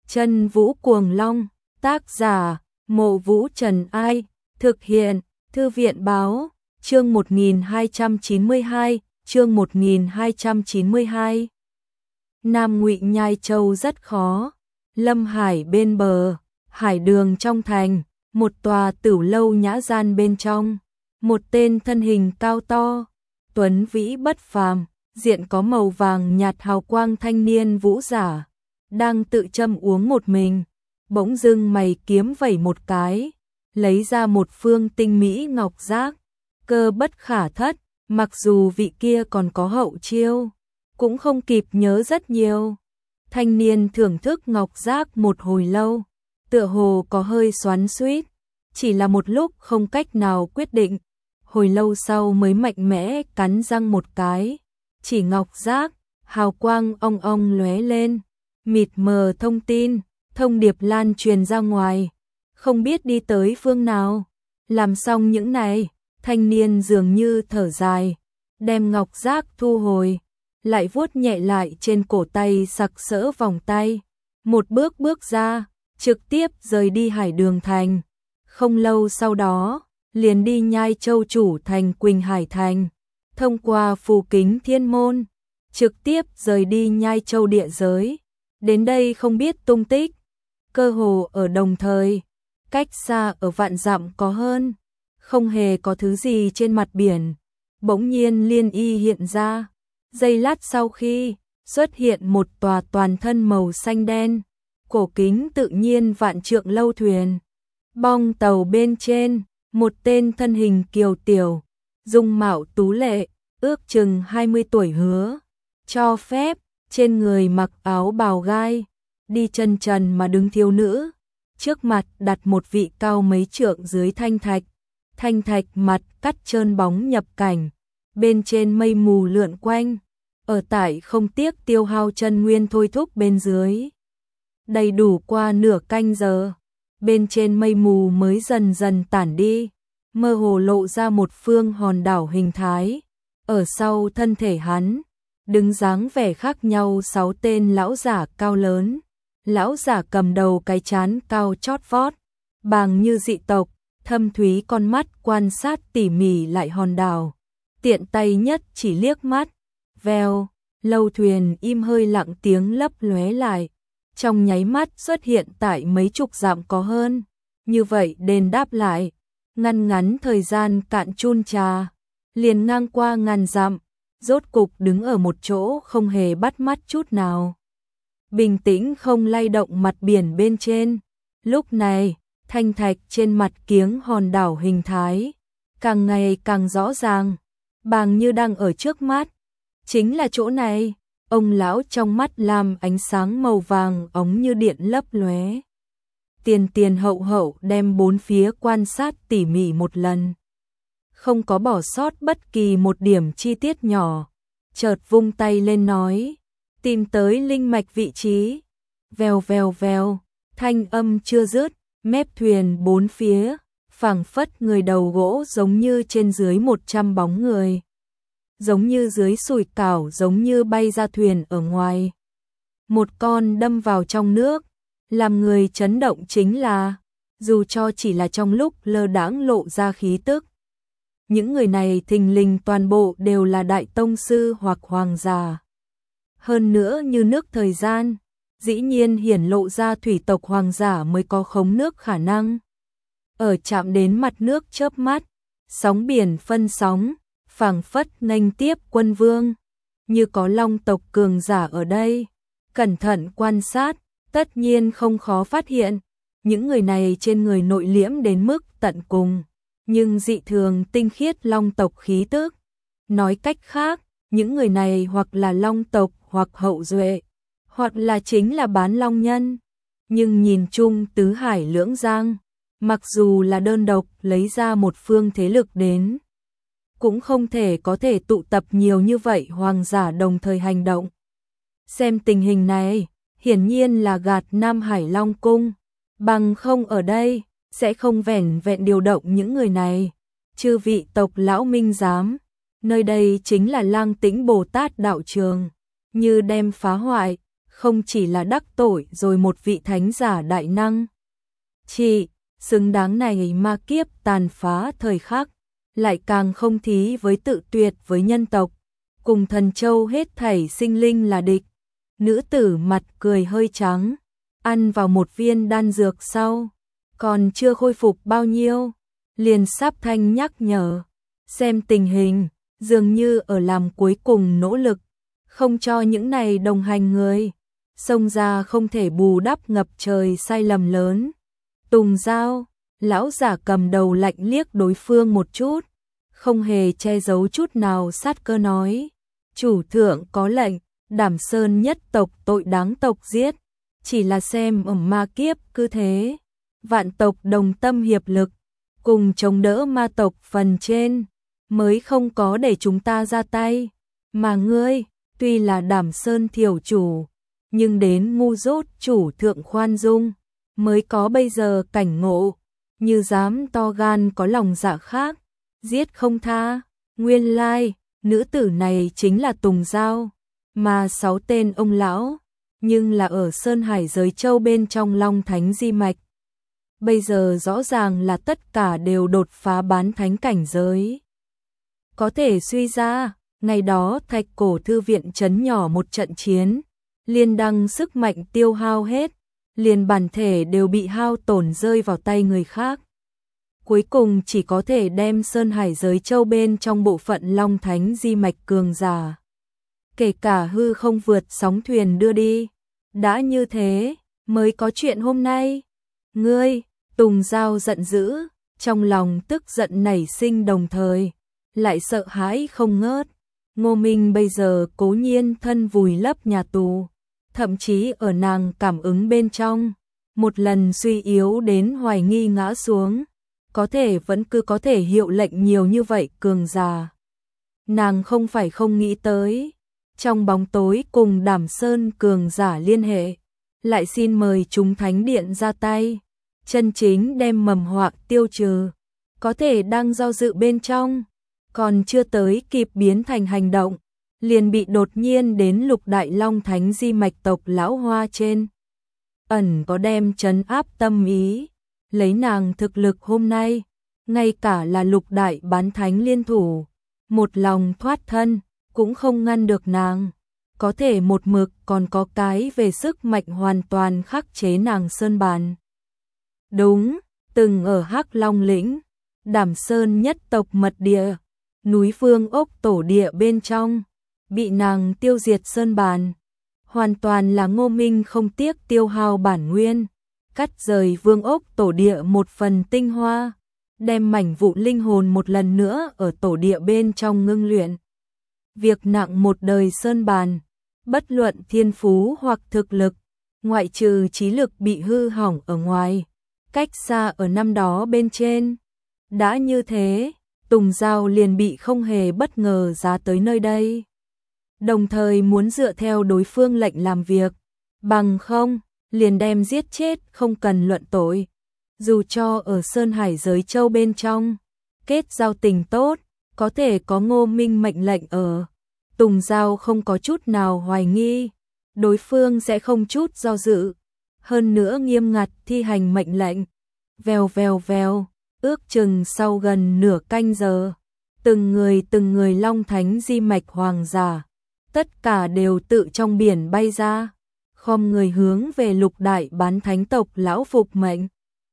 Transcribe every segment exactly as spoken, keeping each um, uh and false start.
Chân Vũ Cuồng Long, tác giả, Mộ Vũ Trần Ai, thực hiện, Thư viện Báo, chương một nghìn hai trăm chín mươi hai, chương một nghìn hai trăm chín mươi hai. Nam Ngụy Nhai Châu rất khó, Lâm Hải bên bờ, hải đường trong thành, một tòa tửu lâu nhã gian bên trong, một tên thân hình cao to, tuấn vĩ bất phàm, diện có màu vàng nhạt hào quang thanh niên vũ giả, đang tự châm uống một mình, bỗng dưng mày kiếm vẩy một cái, lấy ra một phương tinh mỹ ngọc giác, cơ bất khả thất, mặc dù vị kia còn có hậu chiêu, cũng không kịp nhớ rất nhiều. Thanh niên thưởng thức ngọc giác một hồi lâu, tựa hồ có hơi xoắn xuýt, chỉ là một lúc không cách nào quyết định, hồi lâu sau mới mạnh mẽ cắn răng một cái, chỉ ngọc giác, hào quang ong ong lóe lên, mịt mờ thông tin, thông điệp lan truyền ra ngoài, không biết đi tới phương nào. Làm xong những này, thanh niên dường như thở dài, đem ngọc giác thu hồi, lại vuốt nhẹ lại trên cổ tay sặc sỡ vòng tay, một bước bước ra, trực tiếp rời đi Hải Đường thành. Không lâu sau đó, liền đi Nhai Châu chủ thành Quỳnh Hải thành, thông qua Phù Kính Thiên môn, trực tiếp rời đi Nhai Châu địa giới. Đến đây không biết tung tích, cơ hồ ở đồng thời, cách xa ở vạn dặm có hơn, không hề có thứ gì trên mặt biển. Bỗng nhiên Liên Y hiện ra, giây lát sau khi xuất hiện một tòa toàn thân màu xanh đen, cổ kính tự nhiên vạn trượng lâu thuyền. Bong tàu bên trên, một tên thân hình kiều tiểu, dung mạo tú lệ, ước chừng hai mươi tuổi hứa, cho phép, trên người mặc áo bào gai, đi chân trần mà đứng thiếu nữ, trước mặt đặt một vị cao mấy trượng dưới thanh thạch, thanh thạch mặt cắt trơn bóng nhập cảnh, bên trên mây mù lượn quanh, ở tại không tiếc tiêu hao chân nguyên thôi thúc bên dưới. Đầy đủ qua nửa canh giờ, bên trên mây mù mới dần dần tản đi, mơ hồ lộ ra một phương hòn đảo hình thái, ở sau thân thể hắn đứng dáng vẻ khác nhau sáu tên lão giả cao lớn. Lão giả cầm đầu cái trán cao chót vót, bàng như dị tộc, thâm thúy con mắt quan sát tỉ mỉ lại hòn đảo, tiện tay nhất chỉ liếc mắt, vèo, lâu thuyền im hơi lặng tiếng lấp lóe lại, trong nháy mắt xuất hiện tại mấy chục dặm có hơn, như vậy đền đáp lại, ngăn ngắn thời gian cạn chun trà, liền ngang qua ngàn dặm, rốt cục đứng ở một chỗ không hề bắt mắt chút nào. Bình tĩnh không lay động mặt biển bên trên, lúc này, thanh thạch trên mặt kiếng hòn đảo hình thái, càng ngày càng rõ ràng, bàng như đang ở trước mắt. Chính là chỗ này, ông lão trong mắt làm ánh sáng màu vàng óng như điện lấp lóe. Tiền tiền hậu hậu đem bốn phía quan sát tỉ mỉ một lần, không có bỏ sót bất kỳ một điểm chi tiết nhỏ, chợt vung tay lên nói, tìm tới linh mạch vị trí. Vèo vèo vèo, thanh âm chưa dứt, mép thuyền bốn phía, phảng phất người đầu gỗ giống như trên dưới một trăm bóng người. Giống như dưới sủi cảo, giống như bay ra thuyền ở ngoài. Một con đâm vào trong nước, làm người chấn động chính là, dù cho chỉ là trong lúc lơ đãng lộ ra khí tức. Những người này thình lình toàn bộ đều là đại tông sư hoặc hoàng giả. Hơn nữa như nước thời gian, dĩ nhiên hiển lộ ra thủy tộc hoàng giả mới có khống nước khả năng. Ở chạm đến mặt nước chớp mắt, sóng biển phân sóng, phảng phất nghênh tiếp quân vương, như có long tộc cường giả ở đây. Cẩn thận quan sát, tất nhiên không khó phát hiện, những người này trên người nội liễm đến mức tận cùng, nhưng dị thường tinh khiết long tộc khí tức. Nói cách khác, những người này hoặc là long tộc hoặc hậu duệ, hoặc là chính là bán long nhân. Nhưng nhìn chung tứ hải lưỡng giang, mặc dù là đơn độc lấy ra một phương thế lực đến, cũng không thể có thể tụ tập nhiều như vậy hoàng giả đồng thời hành động. Xem tình hình này, hiển nhiên là gạt Nam Hải Long Cung, bằng không ở đây, sẽ không vẻn vẹn điều động những người này. Chư vị tộc lão minh giám, nơi đây chính là Lang Tĩnh Bồ Tát đạo trường, như đem phá hoại, không chỉ là đắc tội rồi một vị thánh giả đại năng. Chị, xứng đáng này ma kiếp tàn phá thời khắc, lại càng không thí với tự tuyệt với nhân tộc, cùng thần châu hết thảy sinh linh là địch. Nữ tử mặt cười hơi trắng, ăn vào một viên đan dược sau, còn chưa khôi phục bao nhiêu, liền sắp thanh nhắc nhở, xem tình hình, dường như ở làm cuối cùng nỗ lực, không cho những này đồng hành người, xông ra không thể bù đắp ngập trời sai lầm lớn. Tùng Giao, lão giả cầm đầu lạnh liếc đối phương một chút, không hề che giấu chút nào sát cơ nói, chủ thượng có lệnh, Đảm Sơn nhất tộc tội đáng tộc giết, chỉ là xem ở ma kiếp cứ thế, vạn tộc đồng tâm hiệp lực, cùng chống đỡ ma tộc phần trên, mới không có để chúng ta ra tay, mà ngươi, tuy là Đảm Sơn thiểu chủ, nhưng đến ngu dốt chủ thượng khoan dung, mới có bây giờ cảnh ngộ, như dám to gan có lòng dạ khác, giết không tha. Nguyên lai, nữ tử này chính là Tùng Giao, mà sáu tên ông lão, nhưng là ở Sơn Hải giới châu bên trong Long Thánh Di Mạch. Bây giờ rõ ràng là tất cả đều đột phá bán thánh cảnh giới. Có thể suy ra, ngày đó Thạch Cổ Thư viện trấn nhỏ một trận chiến, liên đăng sức mạnh tiêu hao hết, liền bản thể đều bị hao tổn rơi vào tay người khác. Cuối cùng chỉ có thể đem Sơn Hải giới châu bên trong bộ phận Long Thánh Di Mạch cường giả, kể cả hư không vượt sóng thuyền đưa đi. Đã như thế, mới có chuyện hôm nay. Ngươi, Tùng Giao giận dữ, trong lòng tức giận nảy sinh đồng thời, lại sợ hãi không ngớt. Ngô Minh bây giờ cố nhiên thân vùi lấp nhà tù, thậm chí ở nàng cảm ứng bên trong, một lần suy yếu đến hoài nghi ngã xuống, có thể vẫn cứ có thể hiệu lệnh nhiều như vậy cường giả. Nàng không phải không nghĩ tới, trong bóng tối cùng Đảm Sơn cường giả liên hệ, lại xin mời chúng thánh điện ra tay, chân chính đem mầm họa tiêu trừ, có thể đang do dự bên trong, còn chưa tới kịp biến thành hành động, liền bị đột nhiên đến Lục Đại Long Thánh Di Mạch tộc lão hoa trên. Ẩn có đem trấn áp tâm ý, lấy nàng thực lực hôm nay, ngay cả là Lục Đại bán thánh liên thủ, một lòng thoát thân, cũng không ngăn được nàng, có thể một mực còn có cái về sức mạnh hoàn toàn khắc chế nàng Sơn Bàn. Đúng, từng ở Hắc Long lĩnh, Đảm Sơn nhất tộc mật địa, núi Vương Ốc tổ địa bên trong, bị nàng tiêu diệt Sơn Bàn, hoàn toàn là Ngô Minh không tiếc tiêu hao bản nguyên, cắt rời Vương Ốc tổ địa một phần tinh hoa, đem mảnh vụ linh hồn một lần nữa ở tổ địa bên trong ngưng luyện. Việc nặng một đời Sơn Bàn, bất luận thiên phú hoặc thực lực, ngoại trừ trí lực bị hư hỏng ở ngoài, cách xa ở năm đó bên trên. Đã như thế, Tùng Giao liền bị không hề bất ngờ giá tới nơi đây. Đồng thời muốn dựa theo đối phương lệnh làm việc, bằng không, liền đem giết chết không cần luận tội. Dù cho ở Sơn Hải giới châu bên trong, kết giao tình tốt, có thể có Ngô Minh mệnh lệnh ở. Tùng Giao không có chút nào hoài nghi, đối phương sẽ không chút do dự, hơn nữa nghiêm ngặt thi hành mệnh lệnh. Vèo vèo vèo, ước chừng sau gần nửa canh giờ, từng người từng người Long Thánh Di Mạch hoàng giả, tất cả đều tự trong biển bay ra, khom người hướng về Lục Đại bán thánh tộc lão phục mệnh.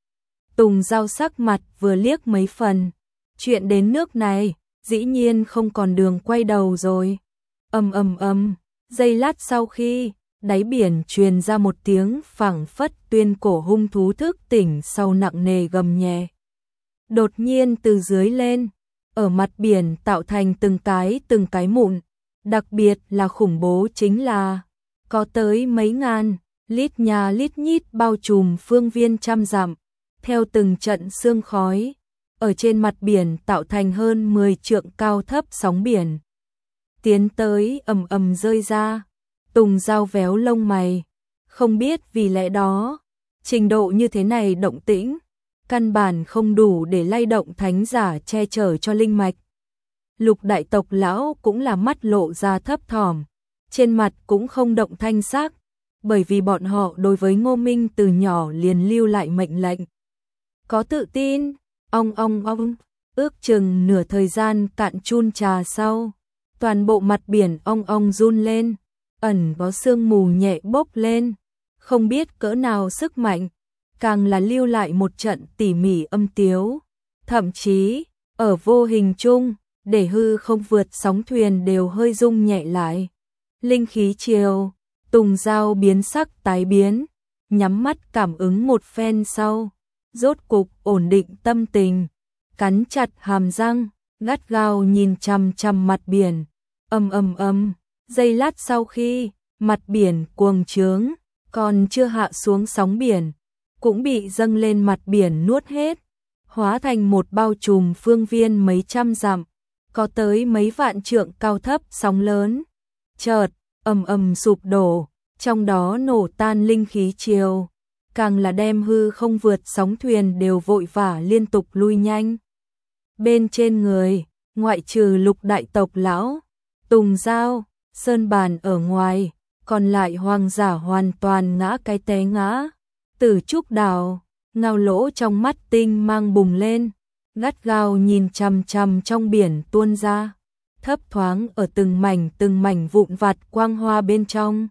Tùng Giao sắc mặt vừa liếc mấy phần, chuyện đến nước này, dĩ nhiên không còn đường quay đầu rồi. Ầm ầm ầm, giây lát sau khi, đáy biển truyền ra một tiếng phảng phất tuyên cổ hung thú thức tỉnh sau nặng nề gầm nhẹ. Đột nhiên từ dưới lên, ở mặt biển tạo thành từng cái từng cái mụn, đặc biệt là khủng bố chính là có tới mấy ngàn, lít nhà lít nhít bao trùm phương viên trăm dặm, theo từng trận sương khói, ở trên mặt biển tạo thành hơn mười trượng cao thấp sóng biển. Tiến tới ầm ầm rơi ra, Tùng Giao véo lông mày, không biết vì lẽ đó, trình độ như thế này động tĩnh, căn bản không đủ để lay động thánh giả che chở cho linh mạch. Lục đại tộc lão cũng là mắt lộ ra thấp thỏm, trên mặt cũng không động thanh sắc, bởi vì bọn họ đối với Ngô Minh từ nhỏ liền lưu lại mệnh lệnh. Có tự tin, ong ong ong, ước chừng nửa thời gian cạn chun trà sau, toàn bộ mặt biển ong ong run lên, ẩn có sương mù nhẹ bốc lên, không biết cỡ nào sức mạnh, càng là lưu lại một trận tỉ mỉ âm tiếu, thậm chí, ở vô hình chung, để hư không vượt sóng thuyền đều hơi rung nhẹ lại. Linh khí chiều, Tùng Giao biến sắc tái biến, nhắm mắt cảm ứng một phen sau, rốt cục ổn định tâm tình, cắn chặt hàm răng, gắt gao nhìn chằm chằm mặt biển, ầm ầm ầm, giây lát sau khi mặt biển cuồng trướng, còn chưa hạ xuống sóng biển, cũng bị dâng lên mặt biển nuốt hết, hóa thành một bao trùm phương viên mấy trăm dặm, có tới mấy vạn trượng cao thấp sóng lớn, chợt ầm ầm sụp đổ, trong đó nổ tan linh khí chiều, càng là đem hư không vượt sóng thuyền đều vội vã liên tục lui nhanh. Bên trên người, ngoại trừ Lục đại tộc lão, Tùng Giao, Sơn Bàn ở ngoài, còn lại hoàng giả hoàn toàn ngã cái té ngã. Tử Trúc Đào, ngao lỗ trong mắt tinh mang bùng lên, gắt gao nhìn chằm chằm trong biển tuôn ra, thấp thoáng ở từng mảnh từng mảnh vụn vặt quang hoa bên trong.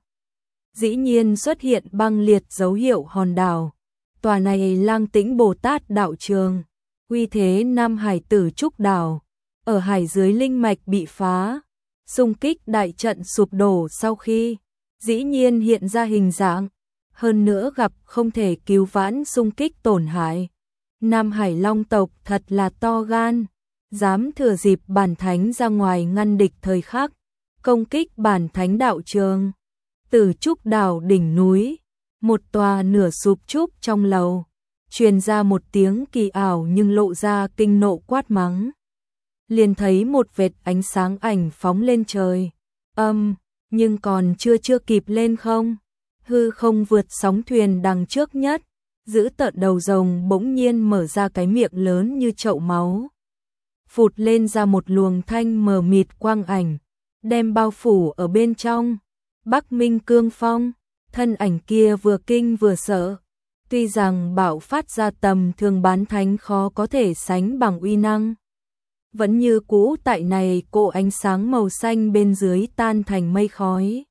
Dĩ nhiên xuất hiện băng liệt dấu hiệu hòn đảo. Tòa này Lang Tĩnh Bồ Tát đạo trường, uy thế Nam Hải Tử Trúc Đảo, ở hải dưới linh mạch bị phá, xung kích đại trận sụp đổ sau khi, dĩ nhiên hiện ra hình dạng, hơn nữa gặp không thể cứu vãn xung kích tổn hại. Nam Hải Long tộc thật là to gan, dám thừa dịp bản thánh ra ngoài ngăn địch thời khắc, công kích bản thánh đạo trường. Tử Trúc Đảo đỉnh núi, một tòa nửa sụp trúc trong lầu, truyền ra một tiếng kỳ ảo nhưng lộ ra kinh nộ quát mắng. Liền thấy một vệt ánh sáng ảnh phóng lên trời, âm, nhưng còn chưa chưa kịp lên không, hư không vượt sóng thuyền đằng trước nhất, giữ tợn đầu rồng bỗng nhiên mở ra cái miệng lớn như chậu máu. Phụt lên ra một luồng thanh mờ mịt quang ảnh, đem bao phủ ở bên trong. Bắc Minh Cương Phong, thân ảnh kia vừa kinh vừa sợ, tuy rằng bạo phát ra tầm thường bán thánh khó có thể sánh bằng uy năng, vẫn như cũ tại này cỗ ánh sáng màu xanh bên dưới tan thành mây khói.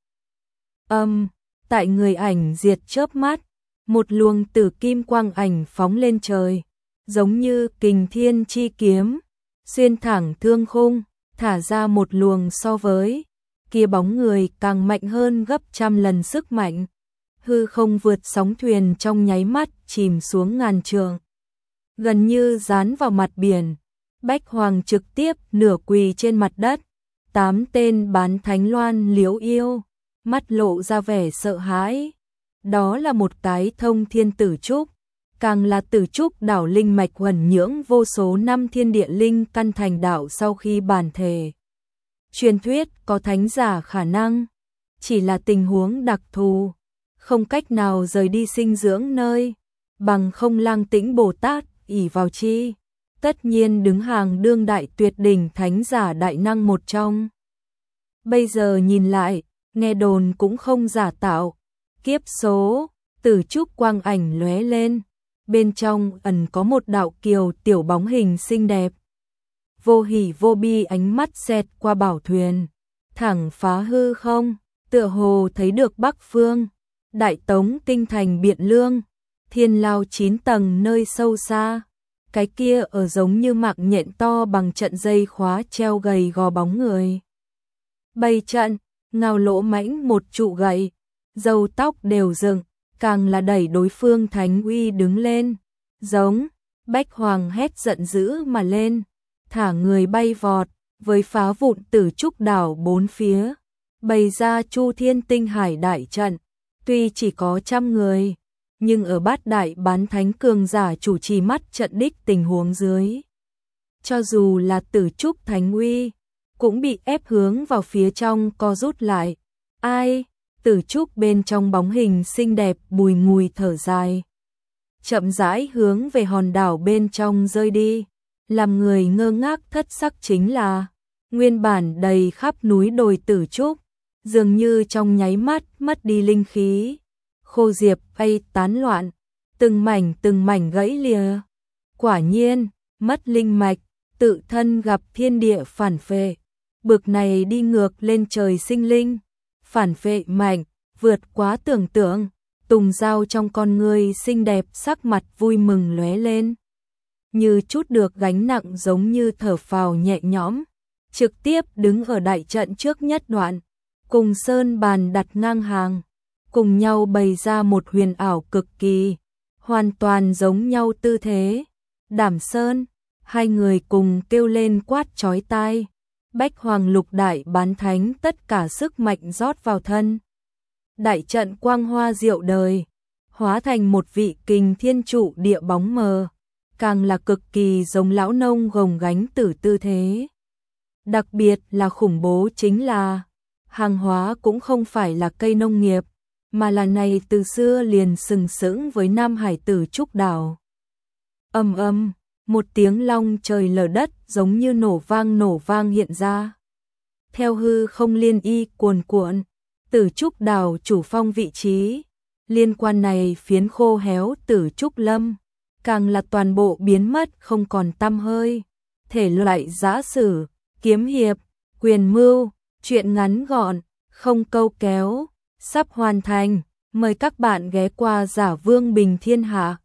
Âm, tại người ảnh diệt chớp mắt, một luồng tử kim quang ảnh phóng lên trời, giống như kình thiên chi kiếm, xuyên thẳng thương khung, thả ra một luồng so với kia bóng người càng mạnh hơn gấp trăm lần sức mạnh. Hư không vượt sóng thuyền trong nháy mắt chìm xuống ngàn trượng, gần như dán vào mặt biển. Bách Hoàng trực tiếp nửa quỳ trên mặt đất, tám tên bán thánh loan liếu yêu, mắt lộ ra vẻ sợ hãi. Đó là một cái thông thiên tử trúc, càng là tử trúc đảo linh mạch huẩn nhưỡng vô số năm thiên địa linh căn thành đạo sau khi bản thể. Truyền thuyết có thánh giả khả năng, chỉ là tình huống đặc thù, không cách nào rời đi sinh dưỡng nơi, bằng không Lang Tĩnh Bồ Tát ỷ vào chi, tất nhiên đứng hàng đương đại tuyệt đỉnh thánh giả đại năng một trong. Bây giờ nhìn lại, nghe đồn cũng không giả tạo, kiếp số, tử trúc quang ảnh lóe lên, bên trong ẩn có một đạo kiều tiểu bóng hình xinh đẹp. Vô hỉ vô bi ánh mắt xẹt qua bảo thuyền, thẳng phá hư không, tựa hồ thấy được Bắc Phương, Đại Tống kinh thành Biện Lương, thiên lao chín tầng nơi sâu xa, cái kia ở giống như mạng nhện to bằng trận dây khóa treo gầy gò bóng người. Bày trận, ngao lỗ mãnh một trụ gậy, râu tóc đều dựng, càng là đẩy đối phương thánh uy đứng lên, giống, Bách Hoàng hét giận dữ mà lên, thả người bay vọt, với phá vụn tử trúc đảo bốn phía, bày ra Chu Thiên Tinh Hải đại trận, tuy chỉ có trăm người, nhưng ở bát đại bán thánh cường giả chủ trì mắt trận đích tình huống dưới. Cho dù là tử trúc thánh uy, cũng bị ép hướng vào phía trong co rút lại. Ai, tử trúc bên trong bóng hình xinh đẹp bùi ngùi thở dài. Chậm rãi hướng về hòn đảo bên trong rơi đi, làm người ngơ ngác thất sắc chính là, nguyên bản đầy khắp núi đồi tử trúc, dường như trong nháy mắt mất đi linh khí, khô diệp bay tán loạn, từng mảnh từng mảnh gãy lìa. Quả nhiên, mất linh mạch, tự thân gặp thiên địa phản phệ. Bực này đi ngược lên trời sinh linh, phản phệ mạnh, vượt quá tưởng tượng. Tùng Giao trong con người xinh đẹp sắc mặt vui mừng lóe lên. Như chút được gánh nặng giống như thở phào nhẹ nhõm, trực tiếp đứng ở đại trận trước nhất đoạn, cùng sơn bàn đặt ngang hàng, cùng nhau bày ra một huyền ảo cực kỳ, hoàn toàn giống nhau tư thế. Đảm Sơn, hai người cùng kêu lên quát chói tai. Bách Hoàng Lục Đại Bán Thánh tất cả sức mạnh rót vào thân. Đại trận quang hoa diệu đời, hóa thành một vị kình thiên trụ địa bóng mờ, càng là cực kỳ giống lão nông gồng gánh tử tư thế. Đặc biệt là khủng bố chính là, hàng hóa cũng không phải là cây nông nghiệp, mà là này từ xưa liền sừng sững với Nam Hải tử Trúc Đảo. Ầm ầm, một tiếng long trời lở đất giống như nổ vang nổ vang hiện ra. Theo hư không liên y cuồn cuộn, Tử Trúc Đảo chủ phong vị trí, liên quan này phiến khô héo Tử Trúc Lâm, càng là toàn bộ biến mất không còn tăm hơi. Thể loại giã sử, kiếm hiệp, quyền mưu, truyện ngắn gọn, không câu kéo, sắp hoàn thành. Mời các bạn ghé qua Giả Vương Bình Thiên Hạ.